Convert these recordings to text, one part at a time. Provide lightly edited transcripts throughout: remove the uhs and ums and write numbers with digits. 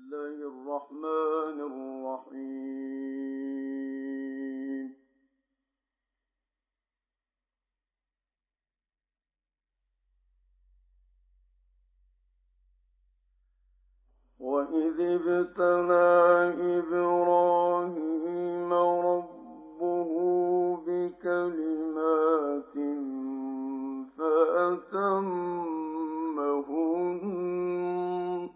الله الرحمن الرحيم. وإذ ابتلى إبراهيم ربه بكلمات فأتمهن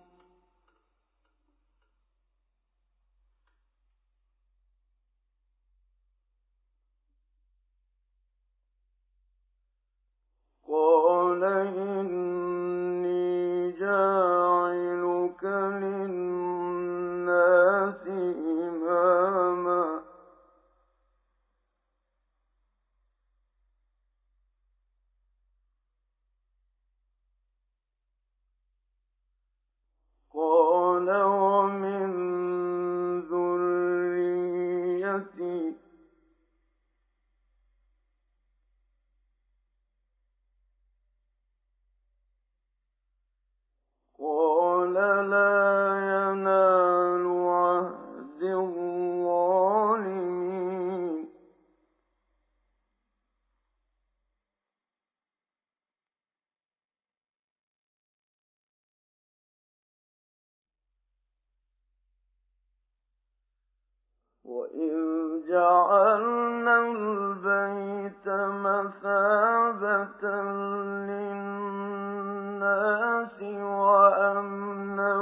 قال إني جاعلك للناس إماما قال ومن ذريتي قال لا ينال عهد الظالمين. وإذ جعلنا البيت مثابة للناس وأمنا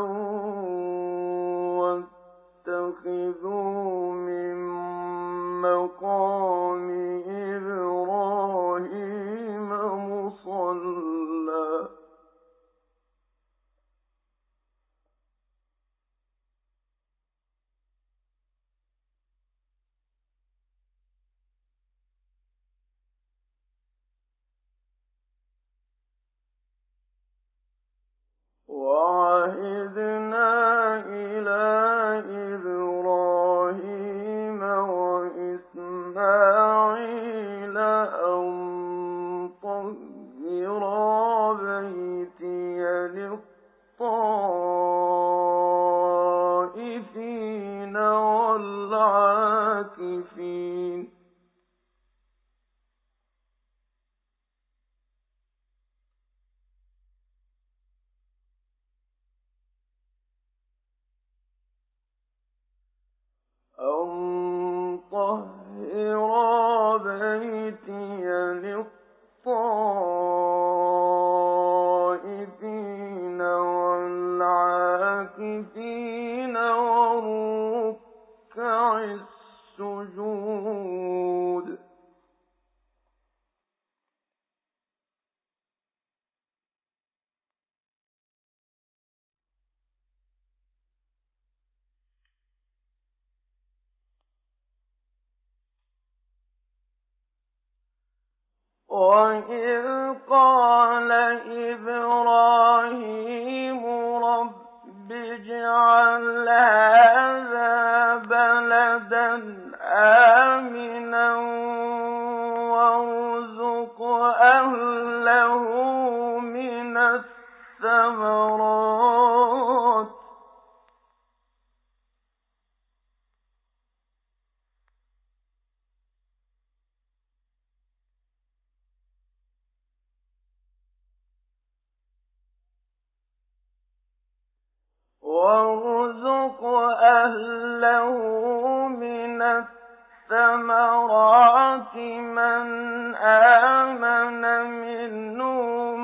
واتخذوا من مقام إبراهيم مصلى وعهدنا إلى إبراهيم وإسماعيل أن طهرا بيتي للطائفين والعاكفين أن طهر بيتي للطائفين والعاكفين والركع السجود. وإذ قال إبراهيم رب اجعل هذا بلدا آمنا وارزق أهله من الثمرات من آمن منهم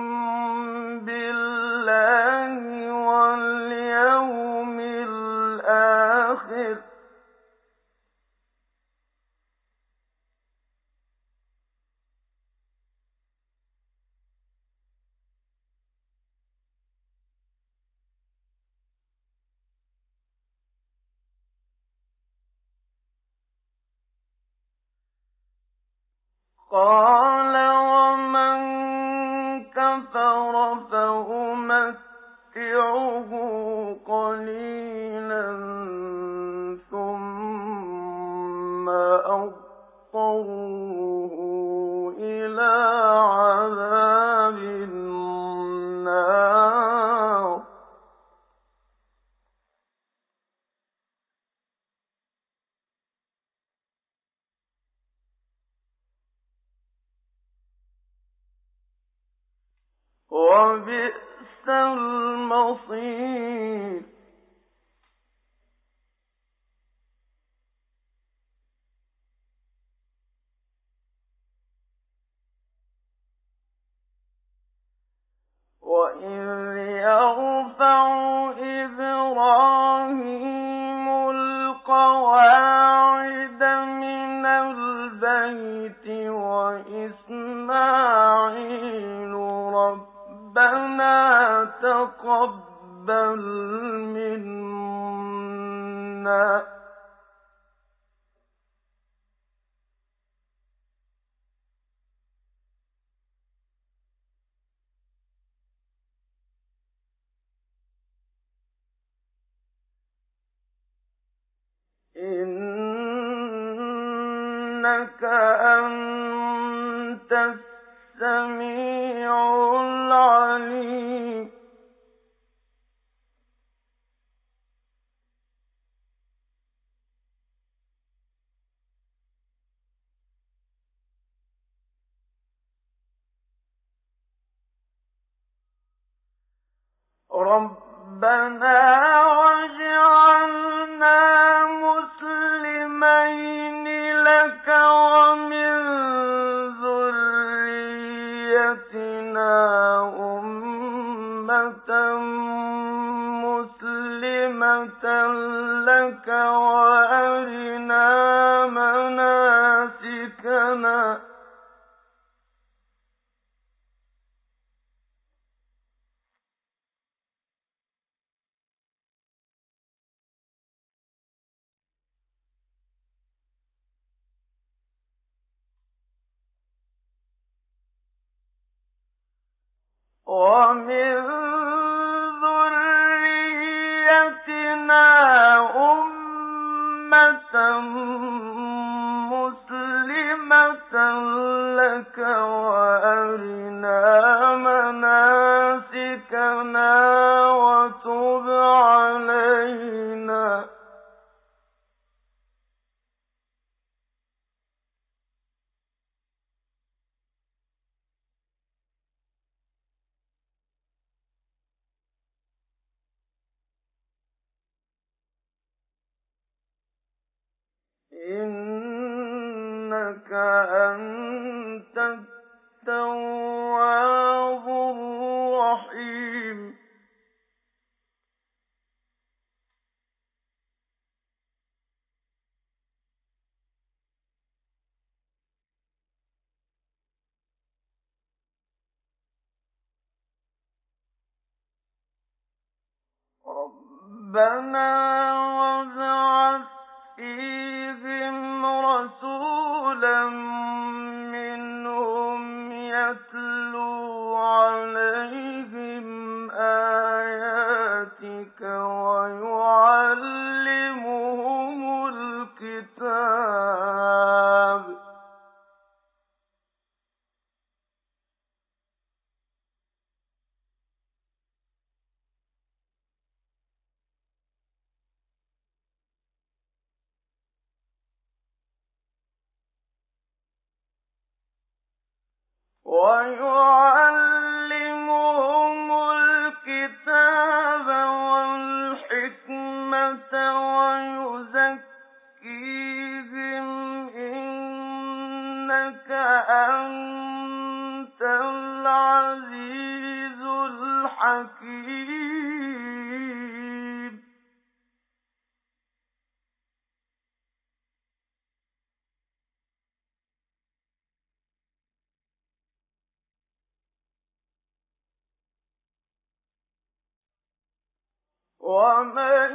بالله واليوم الآخر قال ومن كفر فأمتعه قليلا ثم أضطره إلى عذاب النار وبئس المصير. وإذ يرفع إبراهيم القواعد من البيت وإسماعيل ربنا تقبل منا إنك أنت السميع العليم. ربنا واجعلنا مسلمين لك ومن ذريتنا أمة مسلمة لك وأرنا مناسكنا ومن ذريتنا أمة مسلمة لك وأرنا مناسكنا وتب علينا إنك أنت التواب الرحيم. ربنا وابعث فيهم رسولا منهم يتلو عليهم آياتك ويعلمهم الكتاب والحكمة ويزكيهم إنك أنت العزيز الحكيم. ومن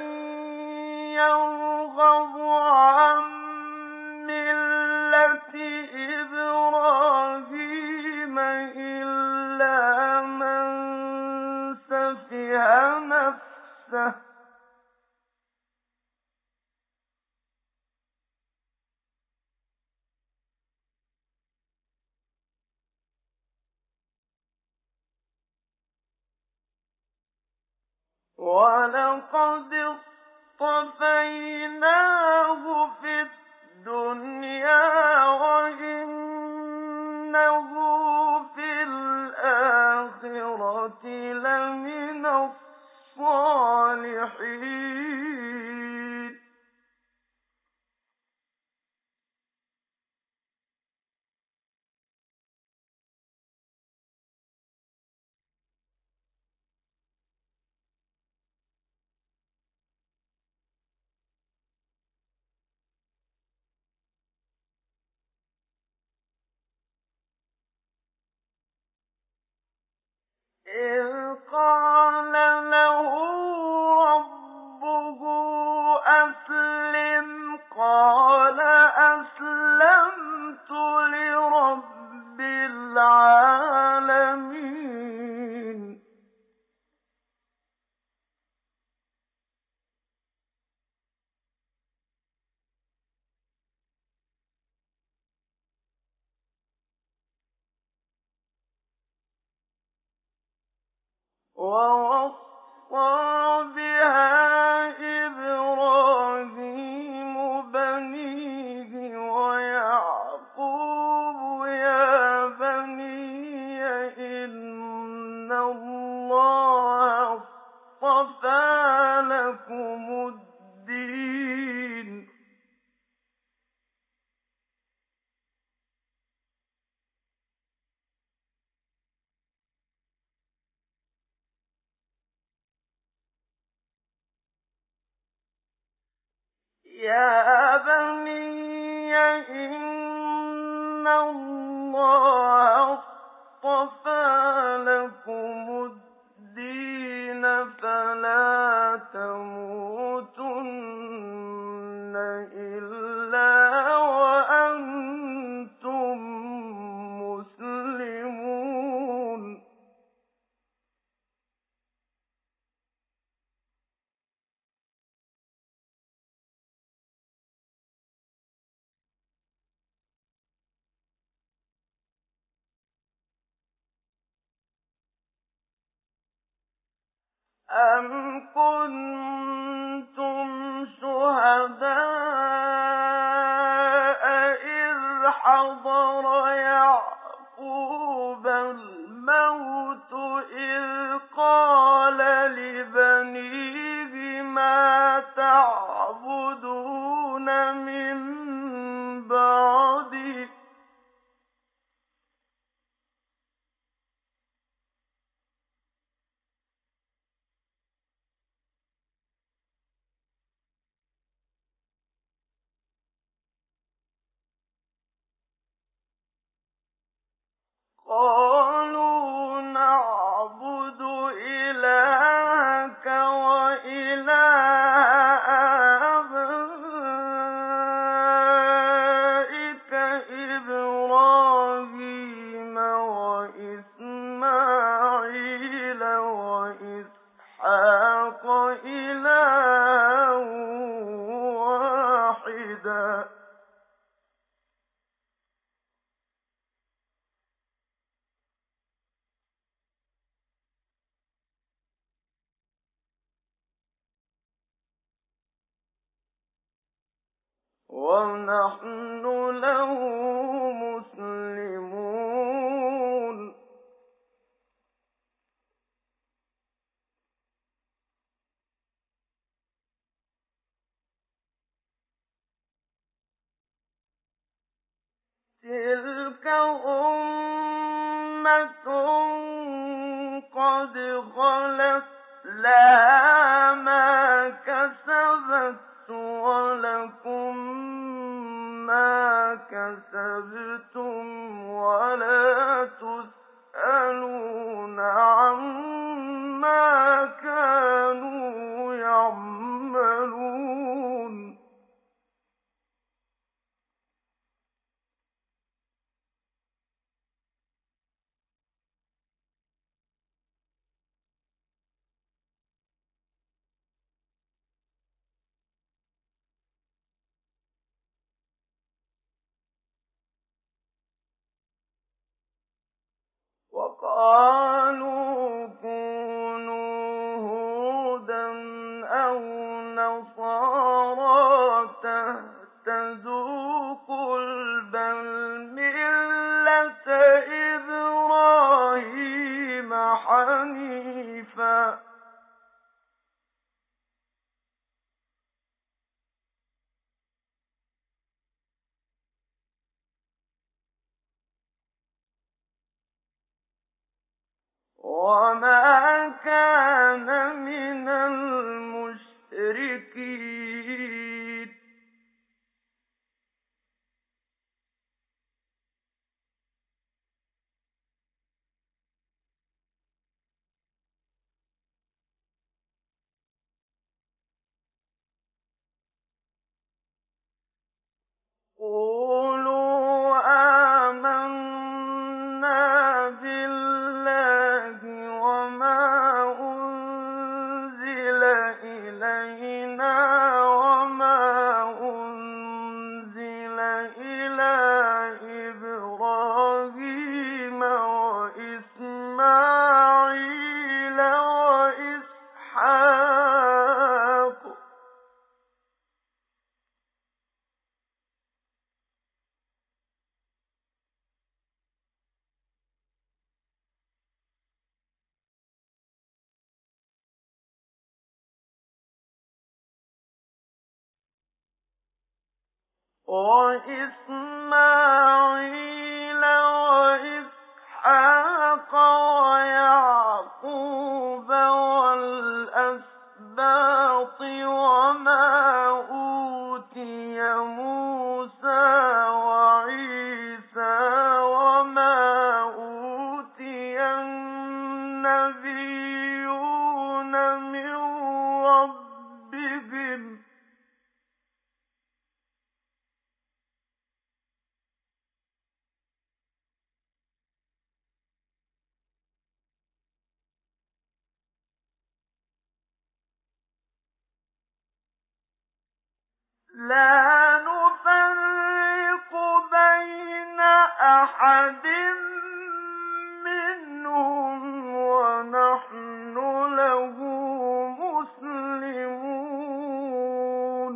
يرغب عن ملة إبراهيم إلا من سفه نفسه ولقد اصطفيناه في الدنيا وإنه في الآخرة إذ قال له ربه أسلم قال أسلمت لرب العالمين ووصى بها إبراهيم بنيه ويعقوب يا بني إن الله اصطفى لكم الدين يا بني إن الله اصطفى لكم الدين فلا تموتن إلا وأنتم مسلمون أم كنتم شهداء إذ حضر يعقوب الموت إذ قال لبنيه ما تعبدون من بعدي قالوا نعبد إلهك وإله آبائك إبراهيم وإسماعيل وإسحاق إلها واحدا ونحن له مسلمون تلك أمة قد خلت لها ما كسبت ولكم ما كسبتم ولا تسألون عما كانوا يعملون وقالوا كونوا هودا أو نصارى تهتدوا قل بل ملة إبراهيم حنيفا وما كان من المشركين وإسماعيل وإسحاق ويعقوب والأسباط وما أوتي موسى وعيسى وما أوتي النبيون من ربهم لا نفرق بين أحد منهم ونحن له مسلمون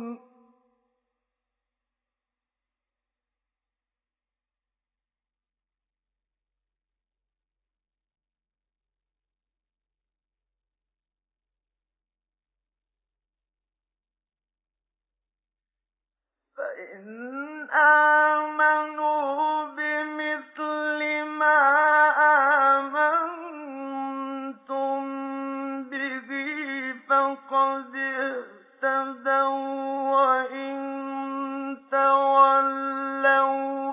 فإن آمنوا بمثل ما آمنتم به فقد اهتدوا وإن تولوا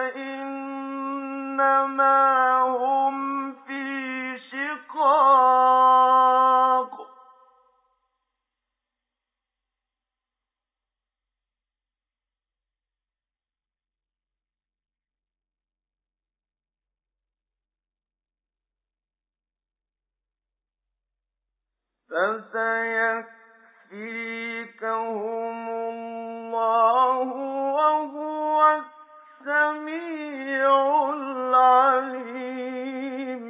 فإنما هم في شقاق فسيكفيكهم الله وهو السميع العليم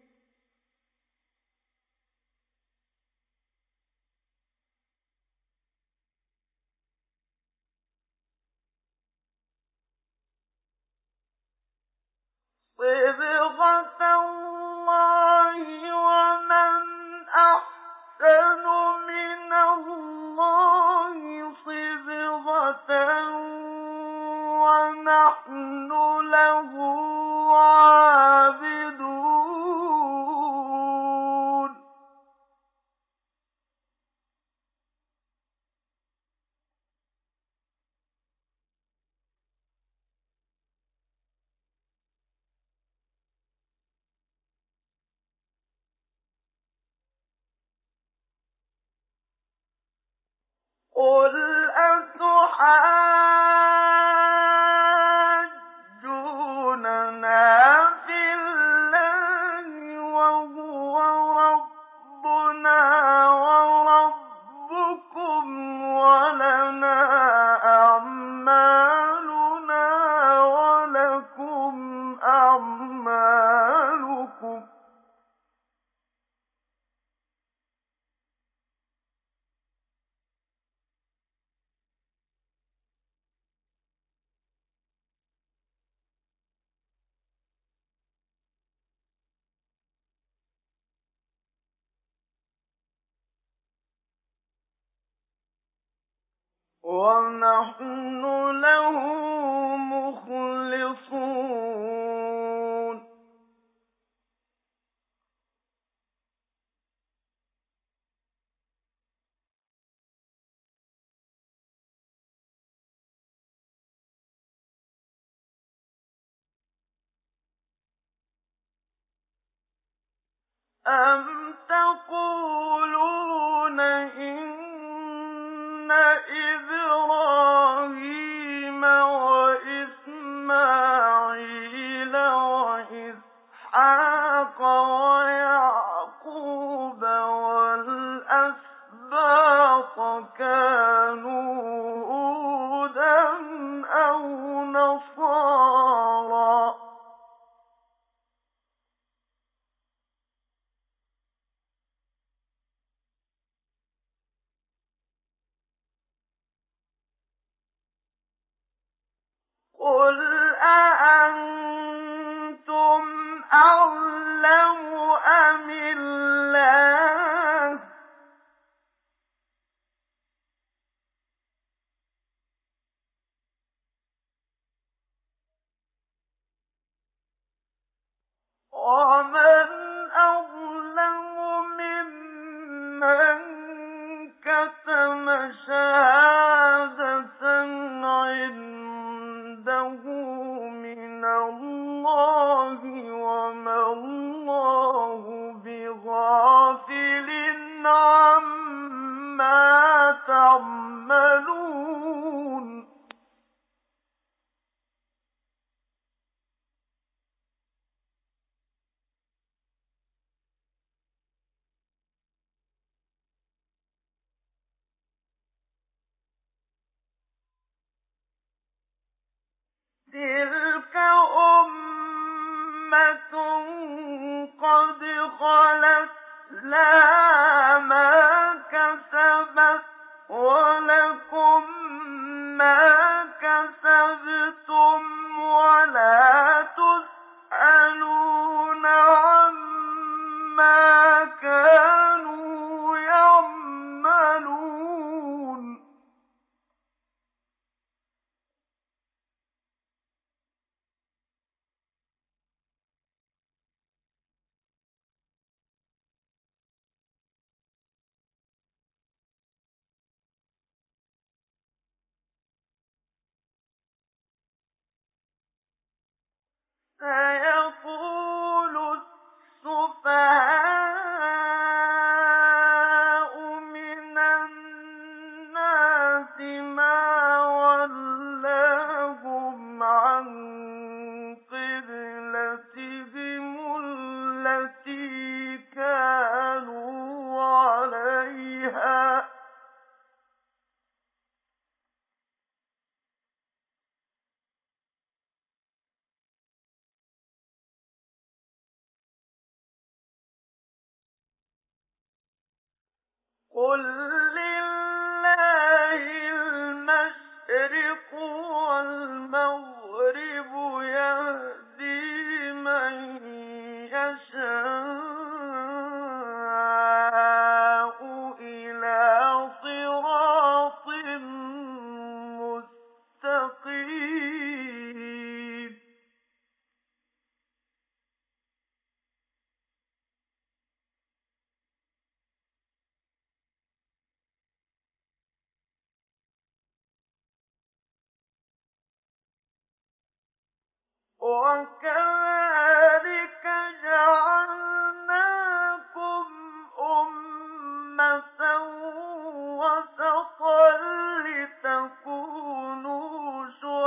صبغة الله ومن أحسن من الله صبغة ونحن له عابدون قل أتحاجوننا في الله وهو ربنا وربكم ولنا أعمالنا ولكم أعمالكم ونحن له مخلصون أم تقولون إن إبراهيم وإسماعيل وإسحاق ويعقوب والأسباط كانوا هودا أو نصارى قل أأنتم أعلم أم الله شَهَادَةً عِندَهُ مِنَ اللَّهِ وَمَا اللَّهُ بِغَافِلٍ عَمَّا تَعْمَلُونَ تِلْكَ أُمَّةٌ قَدْ خَلَتْ لَهَا مَا كَسَبَتْ وَلَكُم مَّا كَسَبْتُمْ وَلَا تُسْأَلُونَ عَمَّا كَانُوا يَعْمَلُونَ سَيَقُولُ السُّفَهَاءُ مِنَ النَّاسِ مَا وَلَّاهُمْ عَن قِبْلَتِهِمُ الَّتِي كَانُوا عَلَيْهَا ۚ قُل لِّلَّهِ الْمَشْرِقُ وَالْمَغْرِبُ ۚ يَهْدِي مَن يَشَاءُ إِلَىٰ صِرَاطٍ مُّسْتَقِيمٍ وَكَذَٰلِكَ جَعَلْنَاكُمْ أُمَّةً وَسَطًا لِّتَكُونُوا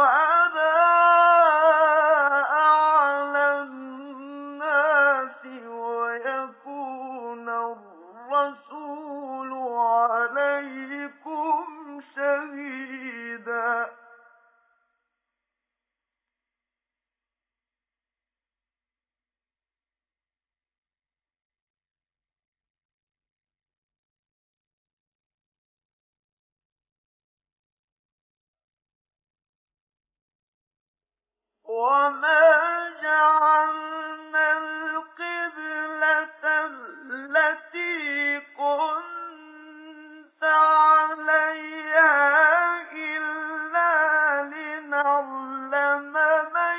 شُهَدَاءَ عَلَى النَّاسِ وَيَكُونَ الرَّسُولُ عَلَيْكُمْ شَهِيدًا ۗ وَمَا جَعَلْنَا الْقِبْلَةَ الَّتِي كُنتَ عَلَيْهَا إِلَّا لِنَعْلَمَ مَن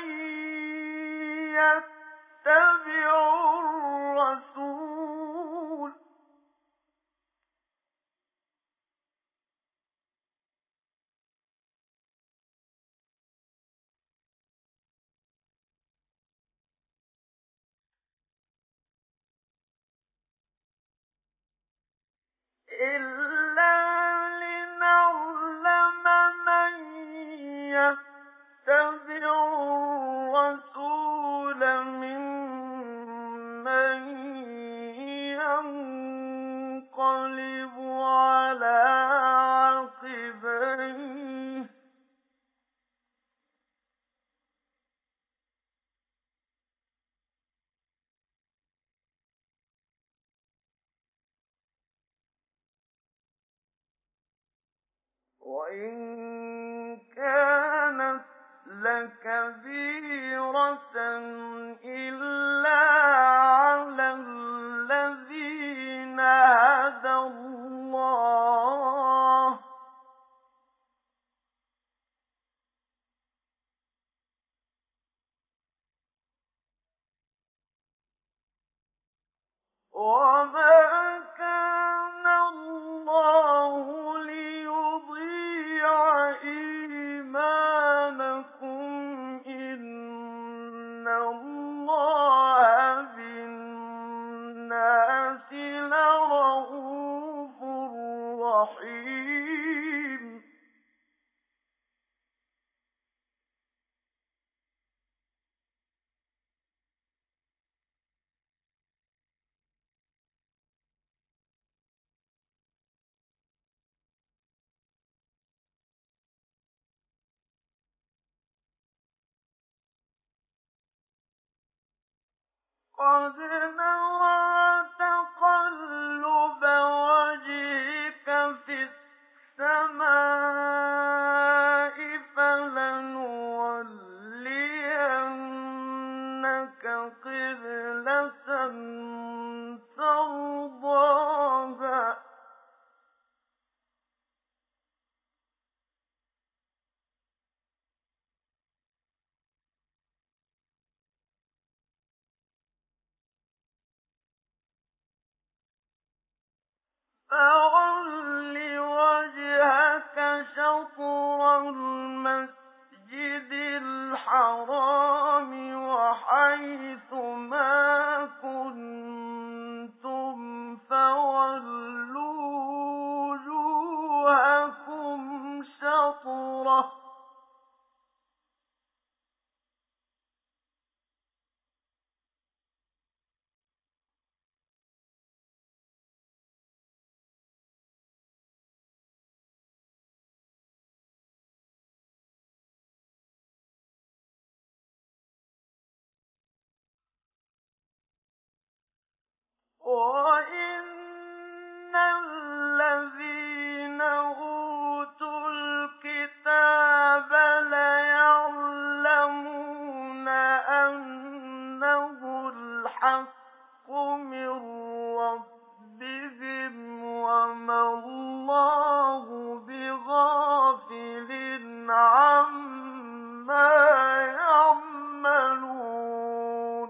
يَتَّبِعُ الرَّسُولَ مِّمَّن يَنقَلِبُ عَلَىٰ عَقِبَيْهِ ۚ وَإِن كَانَتْ لَكَبِيرَةً إِلَّا عَلَى الَّذِينَ هَدَى اللَّهُ ۗ وَمَا كَانَ اللَّهُ لِيُضِلَّ قد نرى تقلب وجهك في السماء فلنولينك قبلة ترضاها فَوَلِّ وَجْهَكَ شَطْرَ الْمَسْجِدِ الْحَرَامِ وَحَيْثُ مَا كُنتُمْ فَوَلُّوا وُجُوهَكُمْ شَطْرَهُ ۗ وَإِنَّ الَّذِينَ أُوتُوا الْكِتَابَ لَيَعْلَمُونَ أَنَّهُ الْحَقُّ مِن رَّبِّهِمْ وَمَا اللَّهُ بِغَافِلٍ عَمَّا يَعْمَلُونَ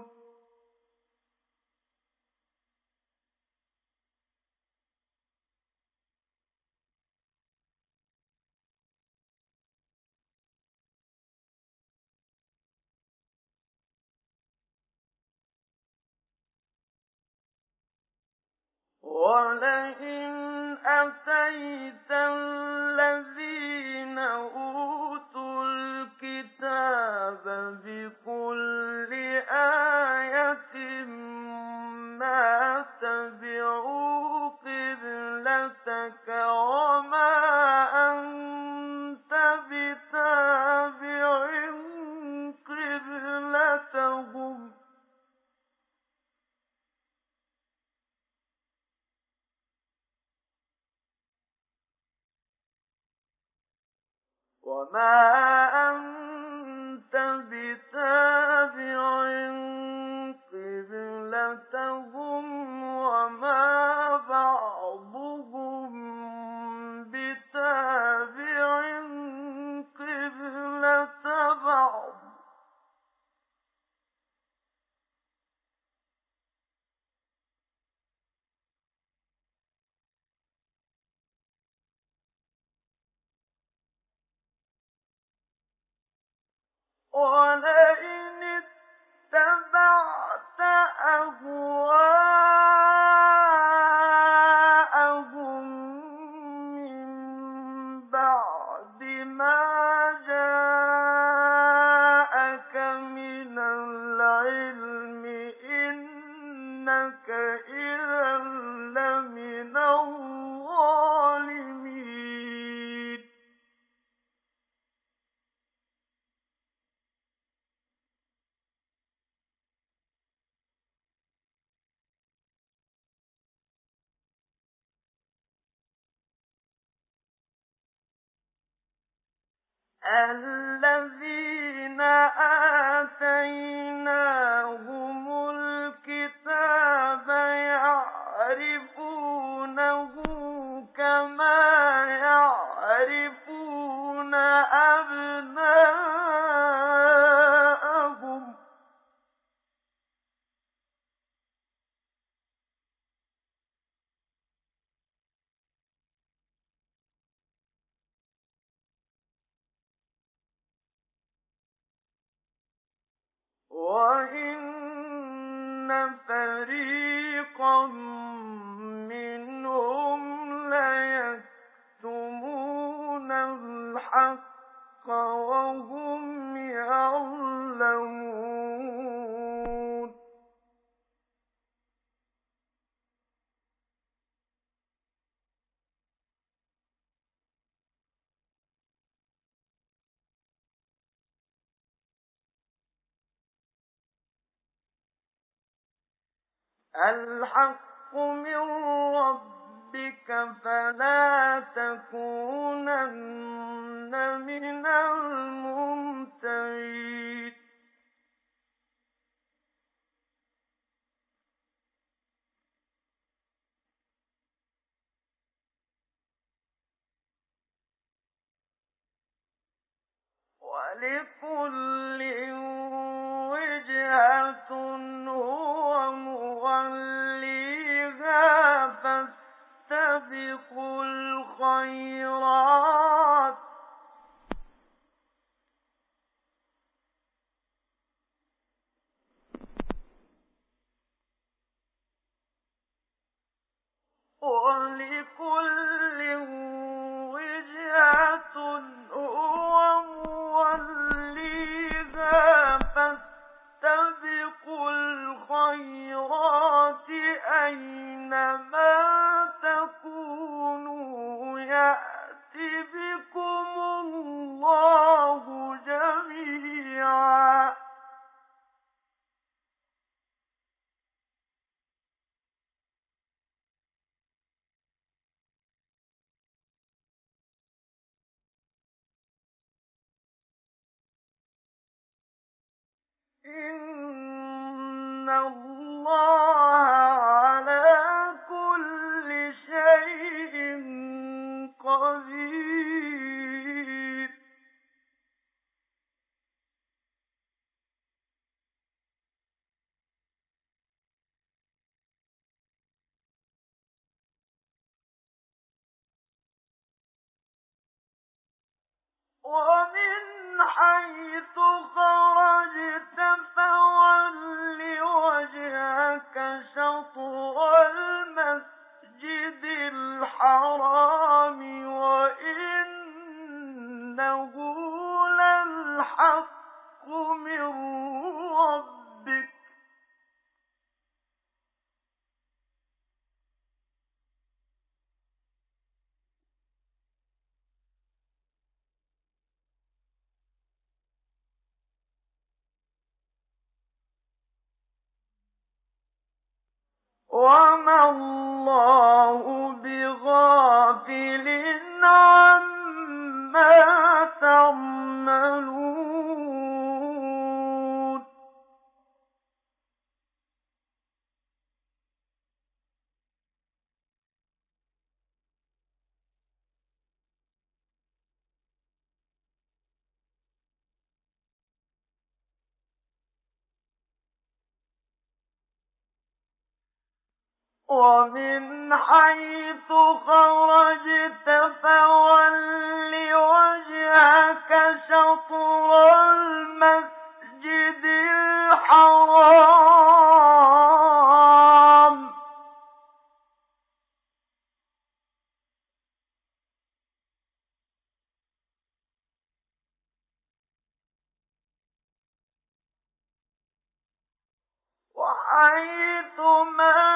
وَلَئِنْ أَتَيْتَ الَّذِينَ أُوتُوا الْكِتَابَ بِكُلِّ آيَةٍ مَا تَبِعُوا قِبْلَتَكَ وَمَا أَنتَ بِتَابِعٍ قِبْلَتَهُمْ ۚ وَمَا أَنتَ بِتَابِعٍ قِبْلَتَهُمْ وَمَا بَعْضُهُم بِتَابِعٍ قِبْلَةَ بَعْضٍ ۚ وَلَئِنِ اتَّبَعْتَ أَهْوَاءَهُم مِّن بَعْدِ مَا جَاءَكَ مِنَ الْعِلْمِ إِنَّكَ إِذًا لَّمِنَ الظَّالِمِينَ الَّذِينَ آتَيْنَاهُمُ الْكِتَابَ يَعْرِفُونَهُ كَمَا يَعْرِفُونَ أَبْنَاءَهُمْ ۖ وَإِنَّ فَرِيقًا مِّنْهُمْ لَيَكْتُمُونَ الْحَقَّ وَهُمْ يَعْلَمُونَ الْحَقُّ مِن رَّبِّكَ فَلَا تَكُونَنَّ مِنَ الْمُمْتَرِينَ وَلِكُلٍّ وِجْهَةٌ هُوَ مُوَلِّيهَا فَاسْتَبِقُوا الْخَيْرَاتِ وَلِكُلٍّ وِجْهَةٌ هُوَ مُوَلِّيهَا فَاسْتَبِقُوا الْخَيْرَاتِ أَيْنَمَا تَكُونُوا يَأْتِ بِكُمُ اللَّهُ جَمِيعًا إِنَّ اللَّهَ عَلَىٰ كُلِّ شَيْءٍ قَدِيرٌ وَمِنْ حَيْثُ خَرَجْتَ فَوَلِّ وَجْهَكَ شَطْرَ الْمَسْجِدِ الْحَرَامِ وَإِنَّهُ لَلْحَقُّ مِن رَّبِّكَ ۗ وَمَا اللَّهُ بِغَافِلٍ عَمَّا تَعْمَلُونَ وَمِنْ حَيْثُ خَرَجْتَ فَوَلِّ وَجْهَكَ شَطْرَ الْمَسْجِدِ الْحَرَامِ ۖ وَحَيْثُ مَا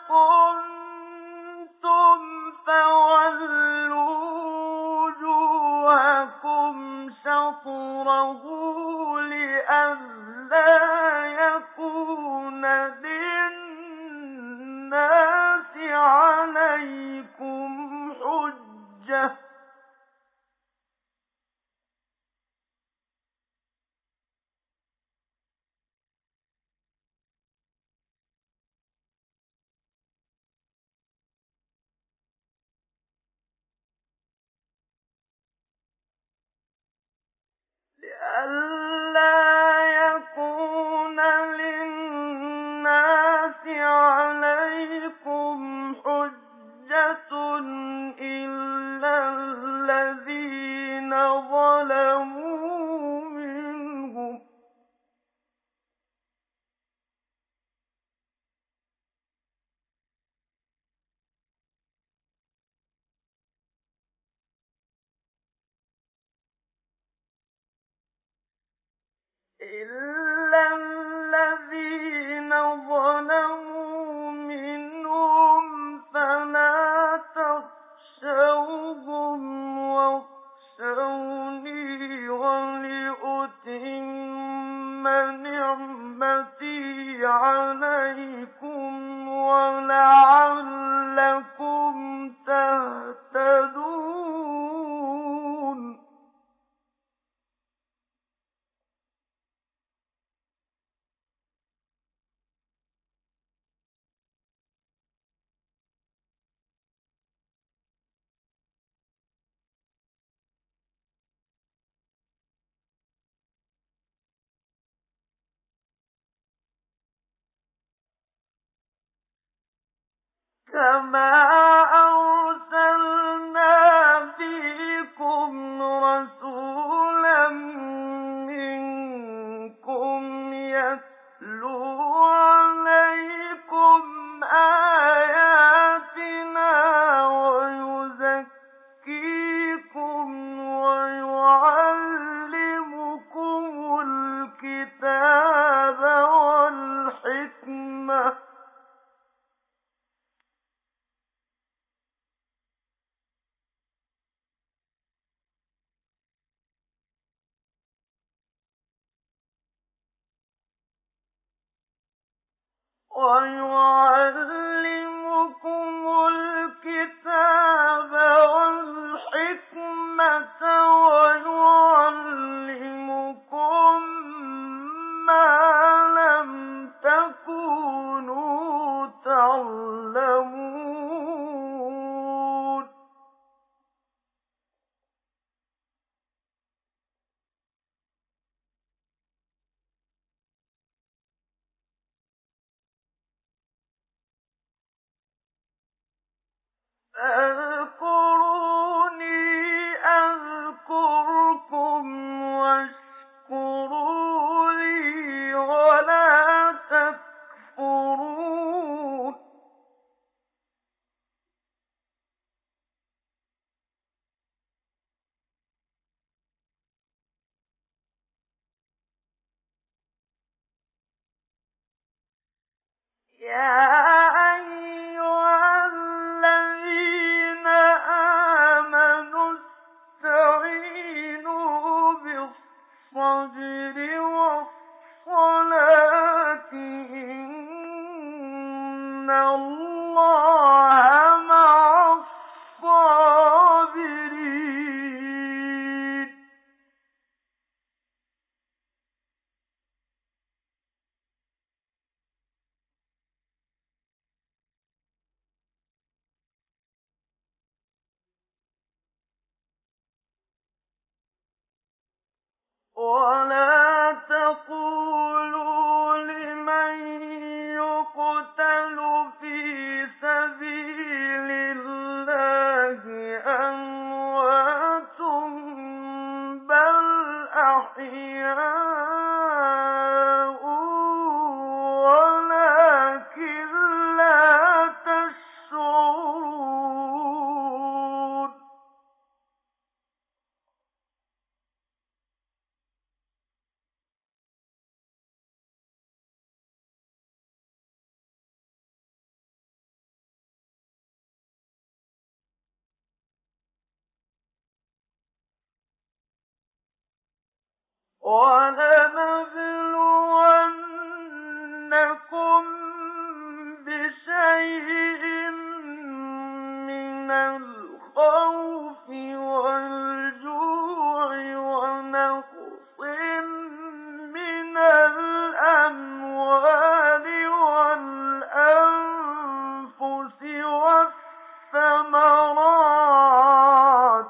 كُنتُمْ فَوَلُّوا وُجُوهَكُمْ شَطْرَهُ لِئَلَّا يَكُونَ لِلنَّاسِ عَلَيْكُمْ حُجَّةٌ ۗ لِئَلَّا يَكُونَ لِلنَّاسِ عَلَيْكُمْ حُجَّةٌ إِلَّا الَّذِينَ ظَلَمُوا مِنْهُمْ ۖ إِلَّا الَّذِينَ ظَلَمُوا مِنْهُمْ فَلَا تَخْشَوْهُمْ وَاخْشَوْنِي وَلِأُتِمَّ نِعْمَتِي عَلَيْكُمْ وَلَعَلَّكُمْ تَهْتَدُونَ كَمَا أَرْسَلْنَا فِيكُمْ رَسُولًا مِّنكُمْ يَتْلُو عَلَيْكُمْ آيَاتِنَا وَيُزَكِّيكُمْ وَيُعَلِّمُكُمُ الْكِتَابَ وَالْحِكْمَةَ وَيُعَلِّمُكُم مَّا لَمْ تَكُونُوا تَعْلَمُونَ فاذكروني أذكركم واشكروا لي ولا تكفرون يا أيها الذين آمنوا استعينوا بالصبر والصلاة إن الله مع الصابرين ولا تقولوا لمن يقتل في سبيل الله أموات بل أحياء ولكن لا تشعرون وَلَنَبْلُوَنَّكُم بِشَيْءٍ مِّنَ الْخَوْفِ وَالْجُوعِ وَنَقْصٍ مِّنَ الْأَمْوَالِ وَالْأَنفُسِ وَالثَّمَرَاتِ ۗ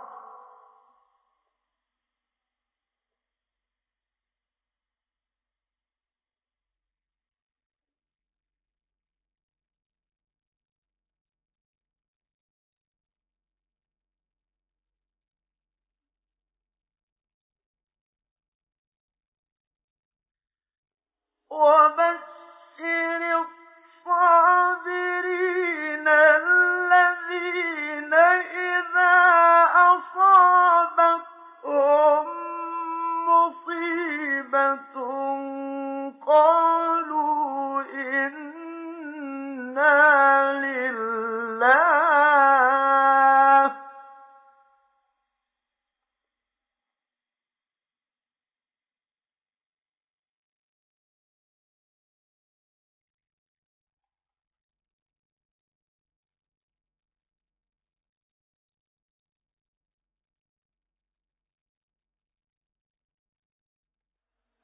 وَبَشِّرِ الصَّابِرِينَ الَّذِينَ إِذَا أَصَابَتْهُم مُّصِيبَةٌ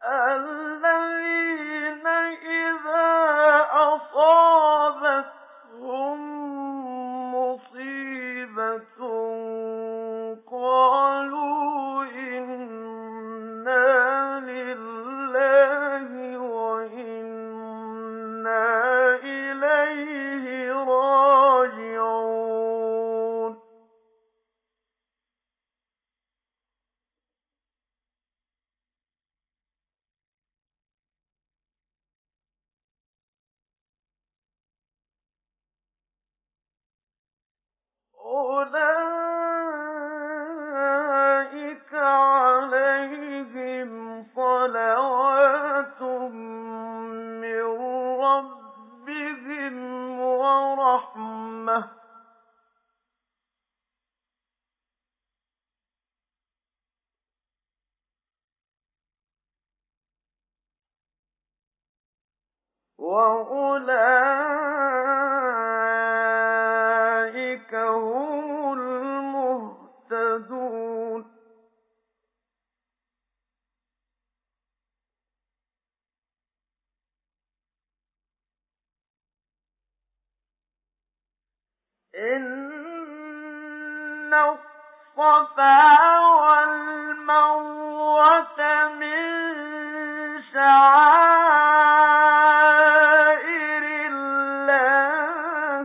الذين إذا أصابتهم مصيبة قالوا إنا لله وإنا إليه راجعون أولئك عليهم صلوات من ربهم ورحمة وأولئك هم المهتدون إن الصفا والمروة من شعائر الله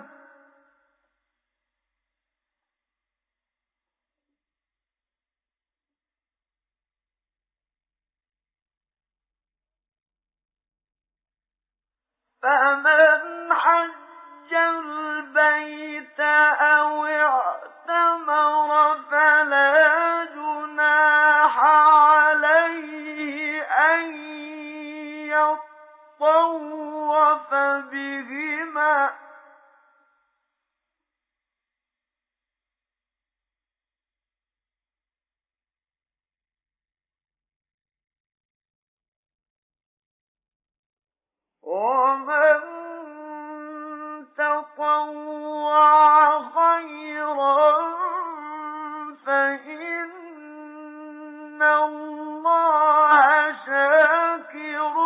فمن حج البيت أو اعتمر فلا جناح عليه أن يطوف بهما ومن تطوع خيرا فإن الله شاكر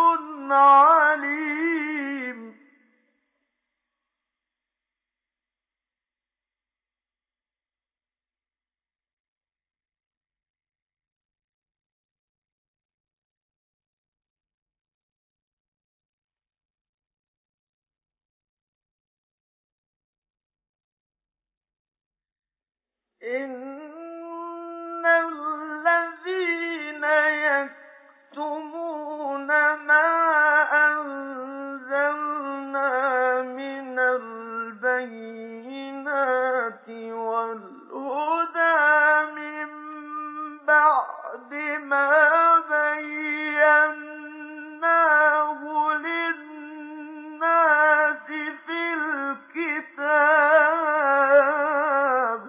عليم إن الذين يكتمون ما أنزلنا من البينات والهدى من بعد ما بيناه للناس في الكتاب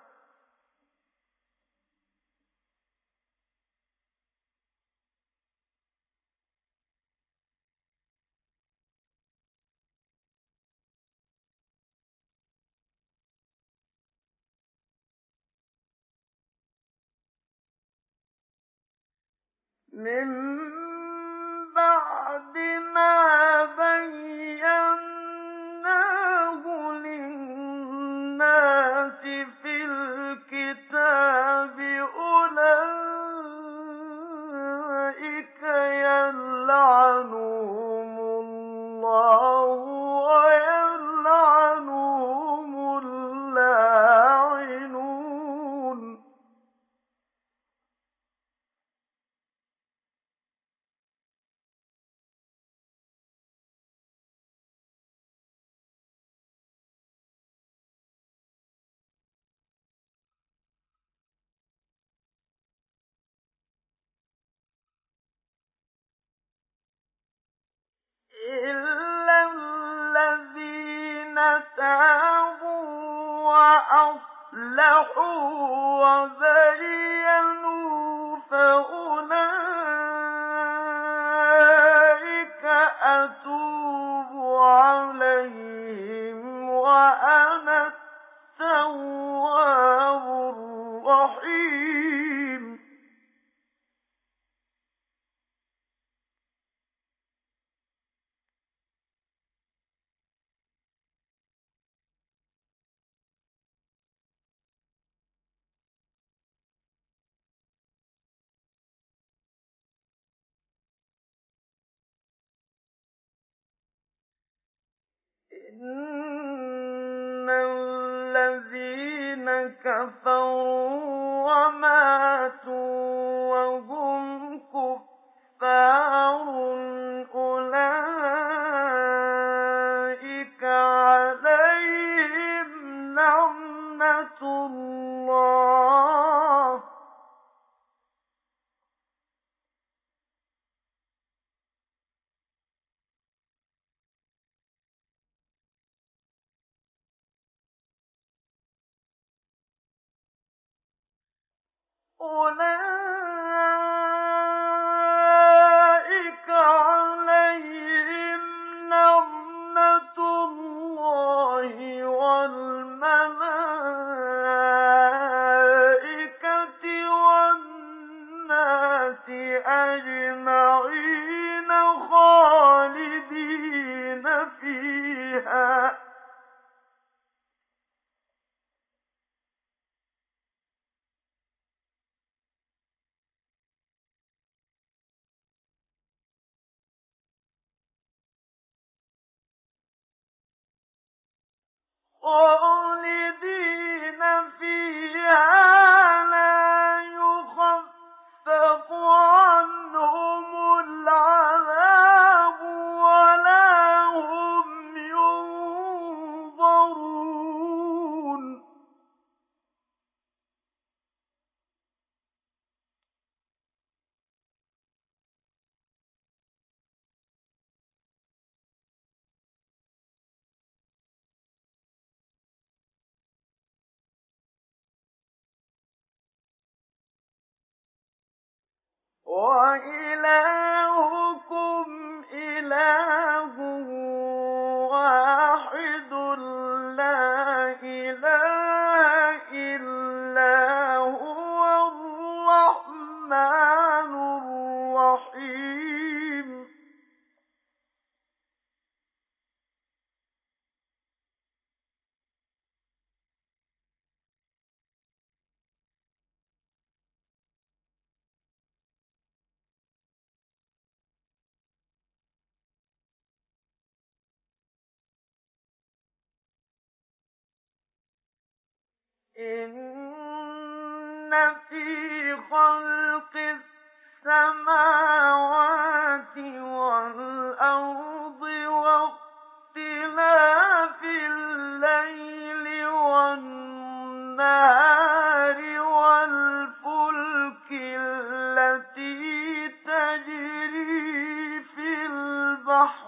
من بعد ما بيناه للناس في الكتاب أولئك يلعنهم الله ويلعنهم اللاعنون إلا الذين تابوا وأصلحوا وبينوا فأولئك أتوب عليهم وأنا التواب الرحيم إِنَّ الَّذِينَ كَفَرُوا وَمَاتُوا وَهُمْ كُفَّارٌ أُولَٰئِكَ عَلَيْهِمْ لَعْنَةُ اللَّهِ وَالْمَلَائِكَةِ وَالنَّاسِ أَجْمَعِينَ خَالِدِينَ فِيهَا لا يخفف عنهم العذاب ولا هم ينظرون وَإِلَٰهُكُمْ إِلَٰهٌ وَاحِدٌ لَّا إِلَٰهَ إِلَّا هُوَ الرَّحْمَٰنُ الرَّحِيمُ إِنَّ فِي خَلْقِ السَّمَاوَاتِ وَالْأَرْضِ وَاخْتِلَافِ اللَّيْلِ وَالنَّهَارِ وَالْفُلْكِ الَّتِي تَجْرِي فِي الْبَحْرِ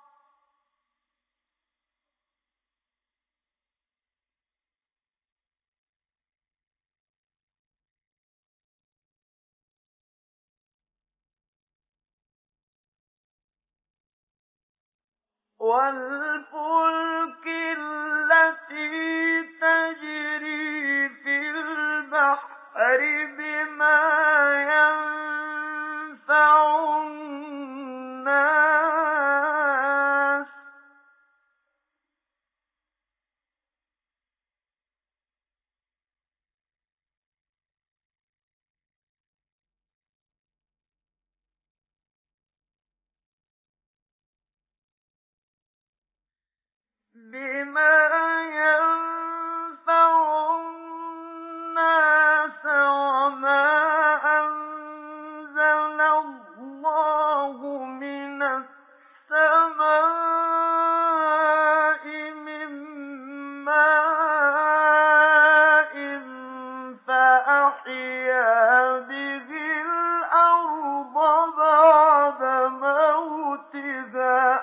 بِمَا يَنفَعُ النَّاسَ وَمَا أَنزَلَ اللَّهُ مِنَ السَّمَاءِ مِن مَّاءٍ فَأَحْيَا بِهِ الْأَرْضَ بَعْدَ مَوْتِهَا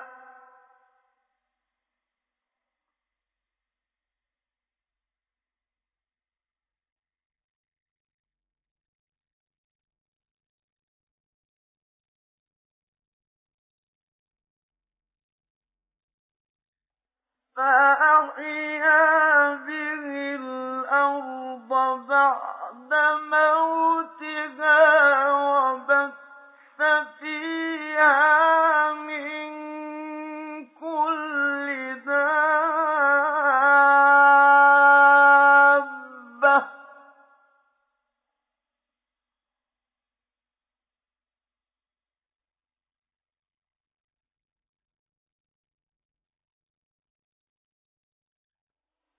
وَبَثَّ فِيهَا مِن كُلِّ دَابَّةٍ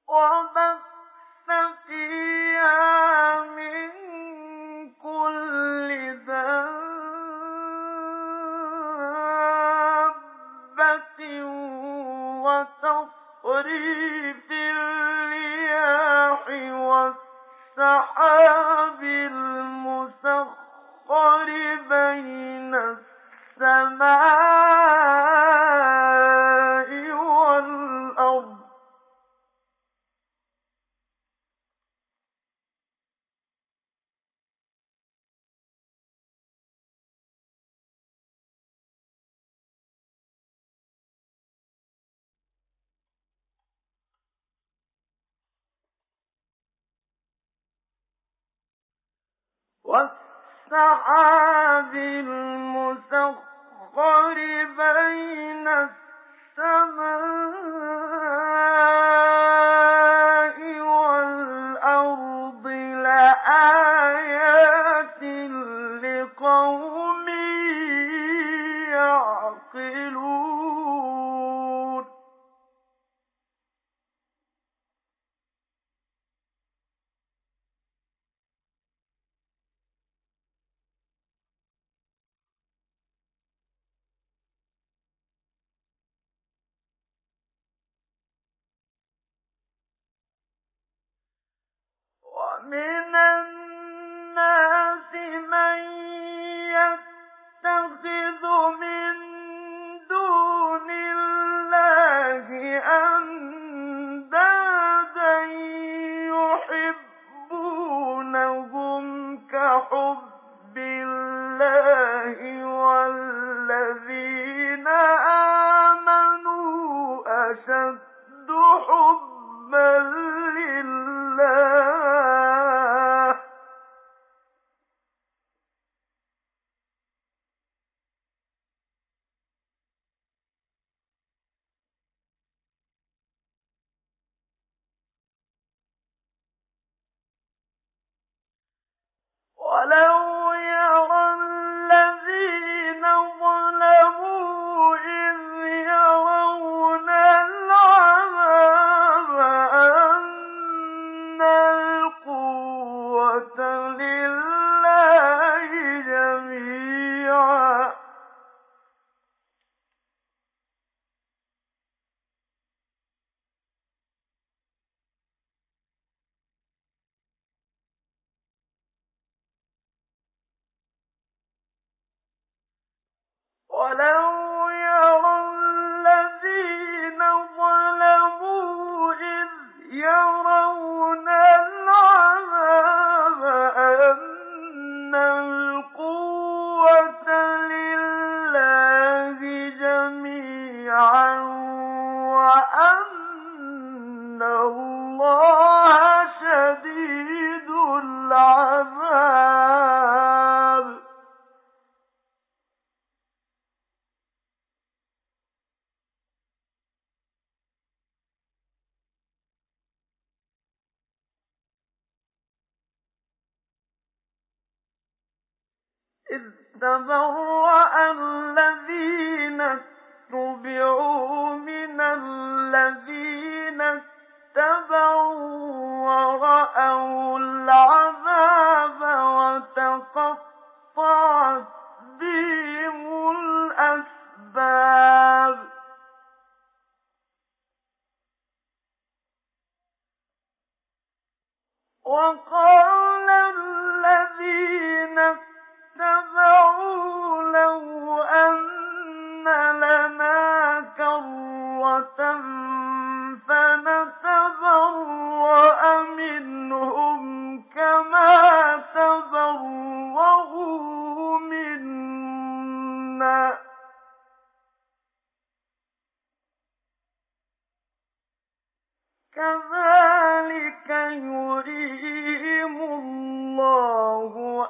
وبث فيها من كل دابة وتصريف الرياح والسحاب المسخر بين السماء والأرض والسحاب المسخر بين السماء والأرض لآيات لقوم يعقلون ومن الناس من يتخذ من دون الله أندادا يحبونهم كحب الله والذين آمنوا أشد حبا لله ولو يرى الذين ظلموا إذ يرون العذاب أن القوة لله جميعا ولو يرى الذين ظلموا إذ يرون العذاب أن القوة لله جميعا وأن الله شديد العذاب إذ تبرأ الذين اتبعوا من الذين اتبعوا ورأوا العذاب وتقطعت بهم الأسباب وقال الذين اتبعوا لو أن لنا كرة فنتبرأ منهم كما تبرأوا منا كذلك يريهم الله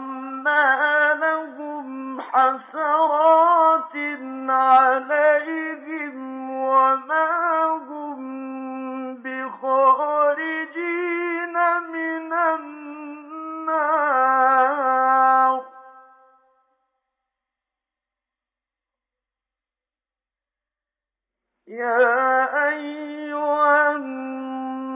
أعمالهم حسرات عليهم وما هم بخارجين من النار يا أيها الناس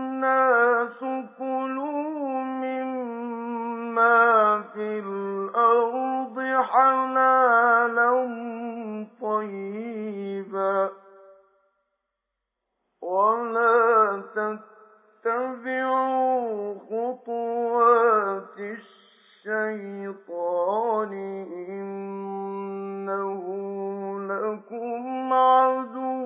ولا تتبعوا خطوات الشيطان إنه لكم عدو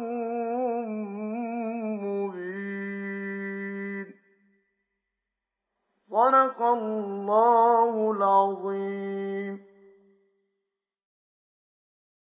مبين. صدق الله العظيم.